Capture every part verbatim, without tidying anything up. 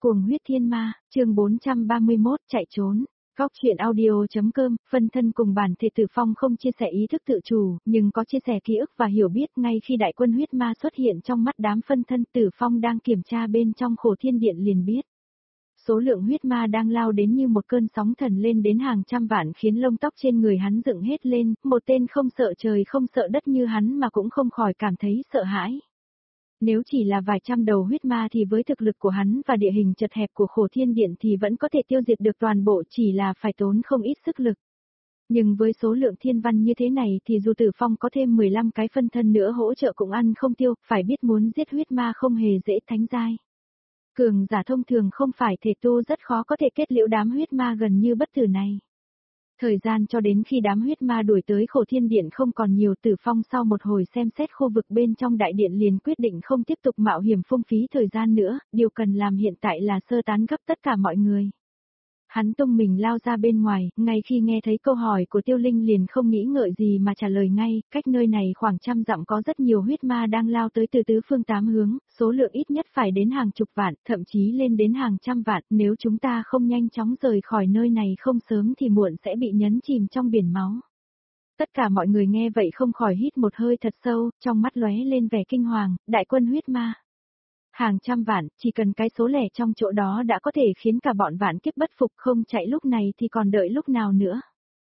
Cuồng huyết thiên ma, chương bốn trăm ba mươi mốt, chạy trốn. Góc chuyện audio.com, phân thân cùng bản thể Tử Phong không chia sẻ ý thức tự chủ, nhưng có chia sẻ ký ức và hiểu biết ngay khi đại quân huyết ma xuất hiện trong mắt đám phân thân Tử Phong đang kiểm tra bên trong khổ thiên điện liền biết. Số lượng huyết ma đang lao đến như một cơn sóng thần lên đến hàng trăm vạn khiến lông tóc trên người hắn dựng hết lên, một tên không sợ trời không sợ đất như hắn mà cũng không khỏi cảm thấy sợ hãi. Nếu chỉ là vài trăm đầu huyết ma thì với thực lực của hắn và địa hình chật hẹp của khổ thiên điện thì vẫn có thể tiêu diệt được toàn bộ, chỉ là phải tốn không ít sức lực. Nhưng với số lượng thiên văn như thế này thì dù Tử Phong có thêm mười lăm cái phân thân nữa hỗ trợ cũng ăn không tiêu, phải biết muốn giết huyết ma không hề dễ, thánh giai. Cường giả thông thường không phải thể tu rất khó có thể kết liễu đám huyết ma gần như bất tử này. Thời gian cho đến khi đám huyết ma đuổi tới khổ thiên điện không còn nhiều, Tử Phong sau một hồi xem xét khu vực bên trong đại điện liền quyết định không tiếp tục mạo hiểm phung phí thời gian nữa, điều cần làm hiện tại là sơ tán gấp tất cả mọi người. Hắn tung mình lao ra bên ngoài, ngay khi nghe thấy câu hỏi của Tiêu Linh liền không nghĩ ngợi gì mà trả lời ngay, cách nơi này khoảng trăm dặm có rất nhiều huyết ma đang lao tới từ tứ phương tám hướng, số lượng ít nhất phải đến hàng chục vạn, thậm chí lên đến hàng trăm vạn, nếu chúng ta không nhanh chóng rời khỏi nơi này không sớm thì muộn sẽ bị nhấn chìm trong biển máu. Tất cả mọi người nghe vậy không khỏi hít một hơi thật sâu, trong mắt lóe lên vẻ kinh hoàng, đại quân huyết ma. Hàng trăm vạn, chỉ cần cái số lẻ trong chỗ đó đã có thể khiến cả bọn vạn kiếp bất phục, không chạy lúc này thì còn đợi lúc nào nữa.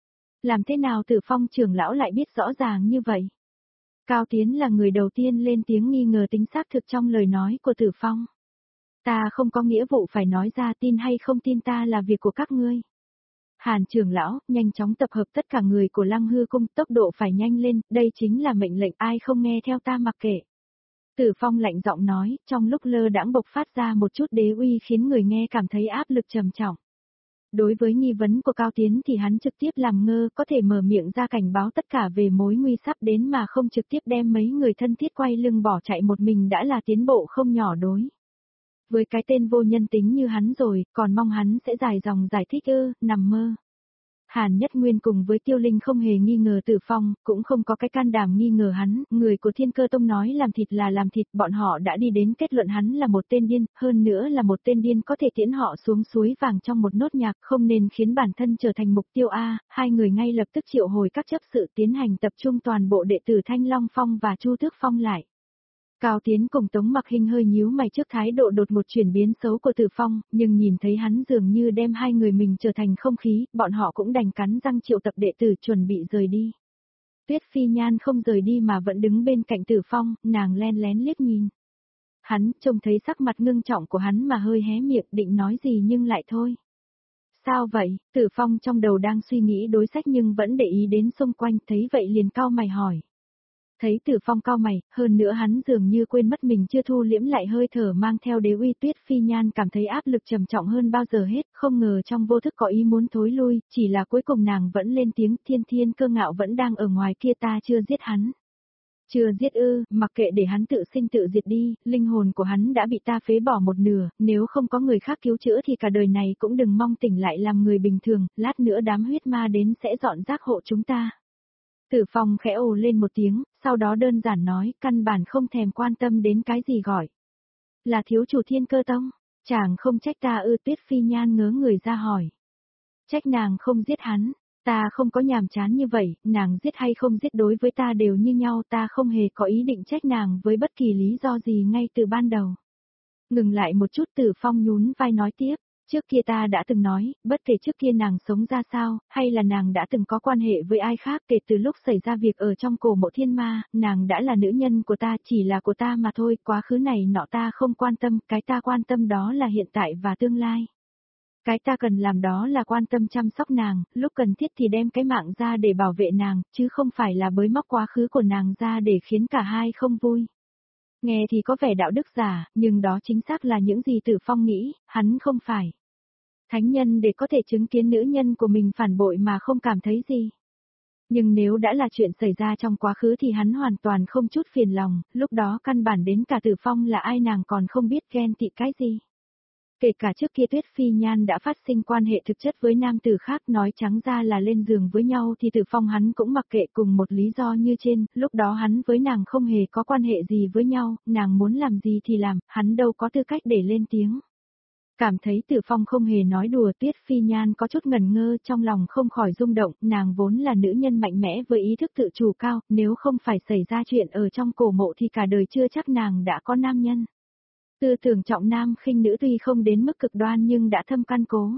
Làm thế nào Tử Phong trưởng lão lại biết rõ ràng như vậy? Cao Tiến là người đầu tiên lên tiếng nghi ngờ tính xác thực trong lời nói của Tử Phong. Ta không có nghĩa vụ phải nói ra, tin hay không tin ta là việc của các ngươi. Hàn trưởng lão, nhanh chóng tập hợp tất cả người của Lăng Hư Cung, tốc độ phải nhanh lên, đây chính là mệnh lệnh, ai không nghe theo ta mặc kệ. Tử Phong lạnh giọng nói, trong lúc lơ đãng bộc phát ra một chút đế uy khiến người nghe cảm thấy áp lực trầm trọng. Đối với nghi vấn của Cao Tiến thì hắn trực tiếp làm ngơ, có thể mở miệng ra cảnh báo tất cả về mối nguy sắp đến mà không trực tiếp đem mấy người thân thiết quay lưng bỏ chạy một mình đã là tiến bộ không nhỏ đối. Với cái tên vô nhân tính như hắn rồi, còn mong hắn sẽ dài dòng giải thích ư, nằm mơ. Hàn Nhất Nguyên cùng với Tiêu Linh không hề nghi ngờ Tử Phong, cũng không có cái can đảm nghi ngờ hắn, người của Thiên Cơ Tông nói làm thịt là làm thịt, bọn họ đã đi đến kết luận hắn là một tên điên, hơn nữa là một tên điên có thể tiễn họ xuống suối vàng trong một nốt nhạc, không nên khiến bản thân trở thành mục tiêu A, hai người ngay lập tức triệu hồi các chấp sự tiến hành tập trung toàn bộ đệ tử Thanh Long Phong và Chu Tước Phong lại. Cao Tiến cùng Tống Mặc Hinh hơi nhíu mày trước thái độ đột ngột chuyển biến xấu của Tử Phong, nhưng nhìn thấy hắn dường như đem hai người mình trở thành không khí, bọn họ cũng đành cắn răng triệu tập đệ tử chuẩn bị rời đi. Tuyết Phi Nhan không rời đi mà vẫn đứng bên cạnh Tử Phong, nàng len lén liếc nhìn. Hắn trông thấy sắc mặt ngưng trọng của hắn mà hơi hé miệng định nói gì nhưng lại thôi. Sao vậy? Tử Phong trong đầu đang suy nghĩ đối sách nhưng vẫn để ý đến xung quanh, thấy vậy liền cau mày hỏi. Thấy Tử Phong cau mày, hơn nữa hắn dường như quên mất mình chưa thu liễm lại hơi thở mang theo đế uy, Tuyết Phi Nhan cảm thấy áp lực trầm trọng hơn bao giờ hết, không ngờ trong vô thức có ý muốn thối lui, chỉ là cuối cùng nàng vẫn lên tiếng, Thiên Thiên Cơ Ngạo vẫn đang ở ngoài kia, ta chưa giết hắn. Chưa giết ư, mặc kệ để hắn tự sinh tự diệt đi, linh hồn của hắn đã bị ta phế bỏ một nửa, nếu không có người khác cứu chữa thì cả đời này cũng đừng mong tỉnh lại làm người bình thường, lát nữa đám huyết ma đến sẽ dọn rác hộ chúng ta. Tử Phong khẽ ồ lên một tiếng, sau đó đơn giản nói, căn bản không thèm quan tâm đến cái gì gọi. Là thiếu chủ Thiên Cơ Tông, chàng không trách ta ư? Tuyết Phi Nhan ngớ người ra hỏi. Trách nàng không giết hắn, ta không có nhàm chán như vậy, nàng giết hay không giết đối với ta đều như nhau, ta không hề có ý định trách nàng với bất kỳ lý do gì ngay từ ban đầu. Ngừng lại một chút, Tử Phong nhún vai nói tiếp. Trước kia ta đã từng nói, bất kể trước kia nàng sống ra sao, hay là nàng đã từng có quan hệ với ai khác, kể từ lúc xảy ra việc ở trong cổ mộ thiên ma, nàng đã là nữ nhân của ta, chỉ là của ta mà thôi, quá khứ này nọ ta không quan tâm, cái ta quan tâm đó là hiện tại và tương lai. Cái ta cần làm đó là quan tâm chăm sóc nàng, lúc cần thiết thì đem cái mạng ra để bảo vệ nàng, chứ không phải là bới móc quá khứ của nàng ra để khiến cả hai không vui. Nghe thì có vẻ đạo đức giả, nhưng đó chính xác là những gì Tử Phong nghĩ, hắn không phải thánh nhân để có thể chứng kiến nữ nhân của mình phản bội mà không cảm thấy gì. Nhưng nếu đã là chuyện xảy ra trong quá khứ thì hắn hoàn toàn không chút phiền lòng, lúc đó căn bản đến cả Tử Phong là ai nàng còn không biết ghen tị cái gì. Kể cả trước kia Tuyết Phi Nhan đã phát sinh quan hệ thực chất với nam tử khác, nói trắng ra là lên giường với nhau thì Tử Phong hắn cũng mặc kệ, cùng một lý do như trên, lúc đó hắn với nàng không hề có quan hệ gì với nhau, nàng muốn làm gì thì làm, hắn đâu có tư cách để lên tiếng. Cảm thấy Tử Phong không hề nói đùa, Tuyết Phi Nhan có chút ngần ngơ, trong lòng không khỏi rung động, nàng vốn là nữ nhân mạnh mẽ với ý thức tự chủ cao, nếu không phải xảy ra chuyện ở trong cổ mộ thì cả đời chưa chắc nàng đã có nam nhân. Tư tưởng trọng nam khinh nữ tuy không đến mức cực đoan nhưng đã thâm căn cố.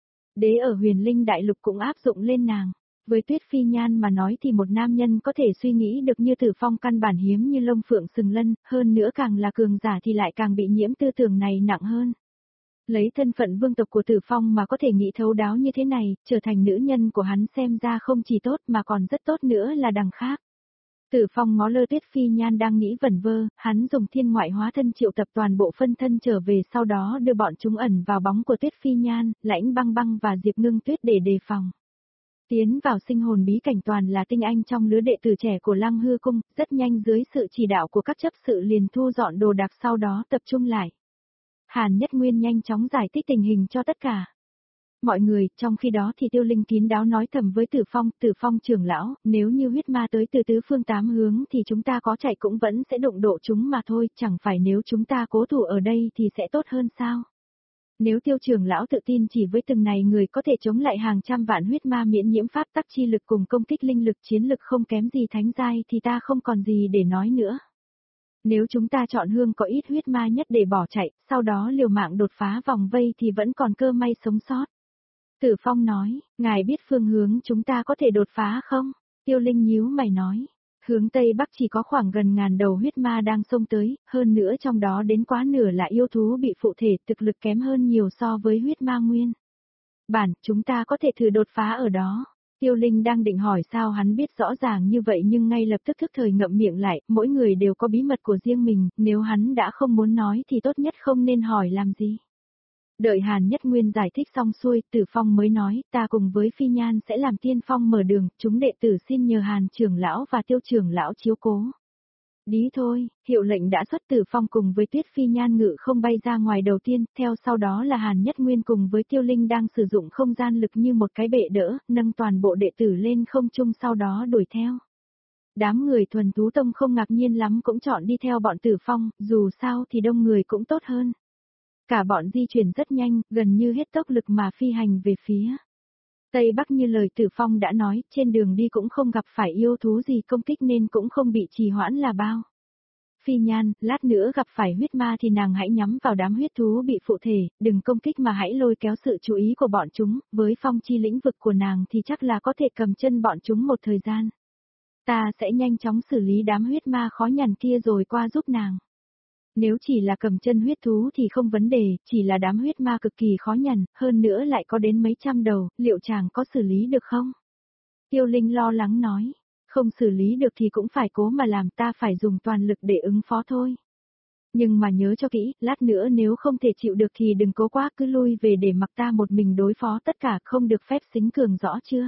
Đế ở Huyền Linh Đại Lục cũng áp dụng lên nàng. Với Tuyết Phi Nhan mà nói thì một nam nhân có thể suy nghĩ được như Tử Phong căn bản hiếm như lông phượng sừng lân, hơn nữa càng là cường giả thì lại càng bị nhiễm tư tưởng này nặng hơn. Lấy thân phận vương tộc của Tử Phong mà có thể nghĩ thấu đáo như thế này, trở thành nữ nhân của hắn xem ra không chỉ tốt mà còn rất tốt nữa là đằng khác. Tử Phong ngó lơ Tuyết Phi Nhan đang nghĩ vẩn vơ, hắn dùng thiên ngoại hóa thân triệu tập toàn bộ phân thân trở về, sau đó đưa bọn chúng ẩn vào bóng của Tuyết Phi Nhan, Lãnh Băng Băng và Diệp Ngưng Tuyết để đề phòng. Tiến vào sinh hồn bí cảnh toàn là tinh anh trong lứa đệ tử trẻ của Lăng Hư Cung, rất nhanh dưới sự chỉ đạo của các chấp sự liền thu dọn đồ đạc, sau đó tập trung lại. Hàn Nhất Nguyên nhanh chóng giải thích tình hình cho tất cả mọi người, trong khi đó thì Tiêu Linh kín đáo nói thầm với Tử Phong, Tử Phong trưởng lão, nếu như huyết ma tới từ tứ phương tám hướng thì chúng ta có chạy cũng vẫn sẽ đụng độ chúng mà thôi, chẳng phải nếu chúng ta cố thủ ở đây thì sẽ tốt hơn sao? Nếu Tiêu trưởng lão tự tin chỉ với từng này người có thể chống lại hàng trăm vạn huyết ma miễn nhiễm pháp tắc chi lực cùng công kích linh lực chiến lực không kém gì thánh giai thì ta không còn gì để nói nữa. Nếu chúng ta chọn hương có ít huyết ma nhất để bỏ chạy, sau đó liều mạng đột phá vòng vây thì vẫn còn cơ may sống sót. Tử Phong nói, ngài biết phương hướng chúng ta có thể đột phá không? Tiêu Linh nhíu mày nói, hướng Tây Bắc chỉ có khoảng gần ngàn đầu huyết ma đang xông tới, hơn nữa trong đó đến quá nửa là yêu thú bị phụ thể, thực lực kém hơn nhiều so với huyết ma nguyên. Bản, chúng ta có thể thử đột phá ở đó. Tiêu Linh đang định hỏi sao hắn biết rõ ràng như vậy nhưng ngay lập tức thức thời ngậm miệng lại, mỗi người đều có bí mật của riêng mình, nếu hắn đã không muốn nói thì tốt nhất không nên hỏi làm gì. Đợi Hàn Nhất Nguyên giải thích xong xuôi, Tử Phong mới nói, ta cùng với Phi Nhan sẽ làm tiên phong mở đường, chúng đệ tử xin nhờ Hàn trưởng lão và Tiêu trưởng lão chiếu cố. Đi thôi, hiệu lệnh đã xuất, Tử Phong cùng với Tuyết Phi Nhan ngự không bay ra ngoài đầu tiên, theo sau đó là Hàn Nhất Nguyên cùng với Tiêu Linh đang sử dụng không gian lực như một cái bệ đỡ, nâng toàn bộ đệ tử lên không trung sau đó đuổi theo. Đám người thuần thú tông không ngạc nhiên lắm cũng chọn đi theo bọn Tử Phong, dù sao thì đông người cũng tốt hơn. Cả bọn di chuyển rất nhanh, gần như hết tốc lực mà phi hành về phía Tây Bắc như lời Tử Phong đã nói, trên đường đi cũng không gặp phải yêu thú gì công kích nên cũng không bị trì hoãn là bao. Phi Nhan, lát nữa gặp phải huyết ma thì nàng hãy nhắm vào đám huyết thú bị phụ thể, đừng công kích mà hãy lôi kéo sự chú ý của bọn chúng, với phong chi lĩnh vực của nàng thì chắc là có thể cầm chân bọn chúng một thời gian. Ta sẽ nhanh chóng xử lý đám huyết ma khó nhằn kia rồi qua giúp nàng. Nếu chỉ là cầm chân huyết thú thì không vấn đề, chỉ là đám huyết ma cực kỳ khó nhằn, hơn nữa lại có đến mấy trăm đầu, liệu chàng có xử lý được không? Tiêu Linh lo lắng nói, không xử lý được thì cũng phải cố mà làm, ta phải dùng toàn lực để ứng phó thôi. Nhưng mà nhớ cho kỹ, lát nữa nếu không thể chịu được thì đừng cố quá, cứ lui về để mặc ta một mình đối phó tất cả, không được phép xính cường, rõ chưa?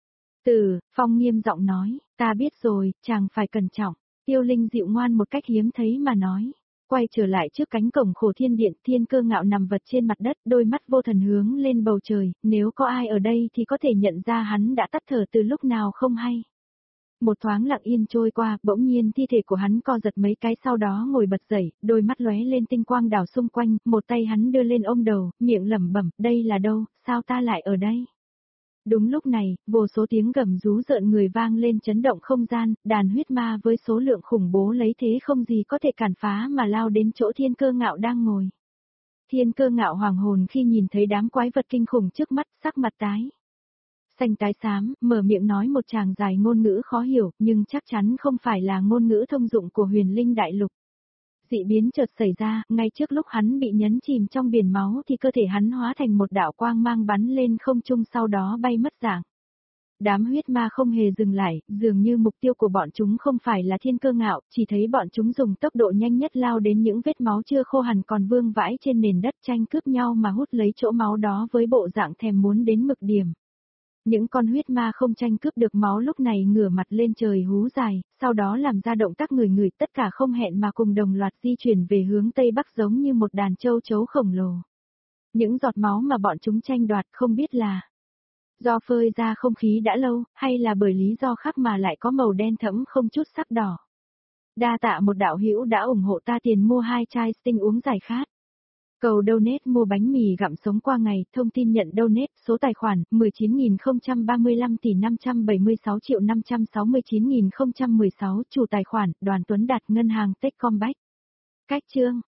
Tử Phong nghiêm giọng nói, ta biết rồi, chàng phải cẩn trọng. Tiêu Linh dịu ngoan một cách hiếm thấy mà nói. Quay trở lại trước cánh cổng Khổ Thiên Điện, Thiên Cơ Ngạo nằm vật trên mặt đất, đôi mắt vô thần hướng lên bầu trời, nếu có ai ở đây thì có thể nhận ra hắn đã tắt thở từ lúc nào không hay. Một thoáng lặng yên trôi qua, bỗng nhiên thi thể của hắn co giật mấy cái sau đó ngồi bật dậy, đôi mắt lóe lên tinh quang đảo xung quanh, một tay hắn đưa lên ôm đầu, miệng lẩm bẩm, đây là đâu, sao ta lại ở đây? Đúng lúc này, vô số tiếng gầm rú rợn người vang lên chấn động không gian, đàn huyết ma với số lượng khủng bố lấy thế không gì có thể cản phá mà lao đến chỗ Thiên Cơ Ngạo đang ngồi. Thiên Cơ Ngạo hoàng hồn khi nhìn thấy đám quái vật kinh khủng trước mắt, sắc mặt tái xanh tái xám, mở miệng nói một tràng dài ngôn ngữ khó hiểu, nhưng chắc chắn không phải là ngôn ngữ thông dụng của Huyền Linh Đại Lục. Dị biến chợt xảy ra, ngay trước lúc hắn bị nhấn chìm trong biển máu thì cơ thể hắn hóa thành một đạo quang mang bắn lên không trung sau đó bay mất dạng. Đám huyết ma không hề dừng lại, dường như mục tiêu của bọn chúng không phải là Thiên Cơ Ngạo, chỉ thấy bọn chúng dùng tốc độ nhanh nhất lao đến những vết máu chưa khô hẳn còn vương vãi trên nền đất, tranh cướp nhau mà hút lấy chỗ máu đó với bộ dạng thèm muốn đến mực điểm. Những con huyết ma không tranh cướp được máu lúc này ngửa mặt lên trời hú dài, sau đó làm ra động tác người người, tất cả không hẹn mà cùng đồng loạt di chuyển về hướng Tây Bắc giống như một đàn châu chấu khổng lồ. Những giọt máu mà bọn chúng tranh đoạt không biết là do phơi ra không khí đã lâu, hay là bởi lý do khác mà lại có màu đen thẫm không chút sắc đỏ. Đa tạ một đạo hữu đã ủng hộ ta tiền mua hai chai Sting uống giải khát. Cầu donate mua bánh mì gặm sống qua ngày, thông tin nhận donate, số tài khoản mười chín nghìn không trăm ba mươi lăm tỷ năm trăm bảy mươi sáu triệu năm trăm sáu mươi chín nghìn không trăm mười sáu, chủ tài khoản Đoàn Tuấn Đạt, ngân hàng Techcombank. Cách chương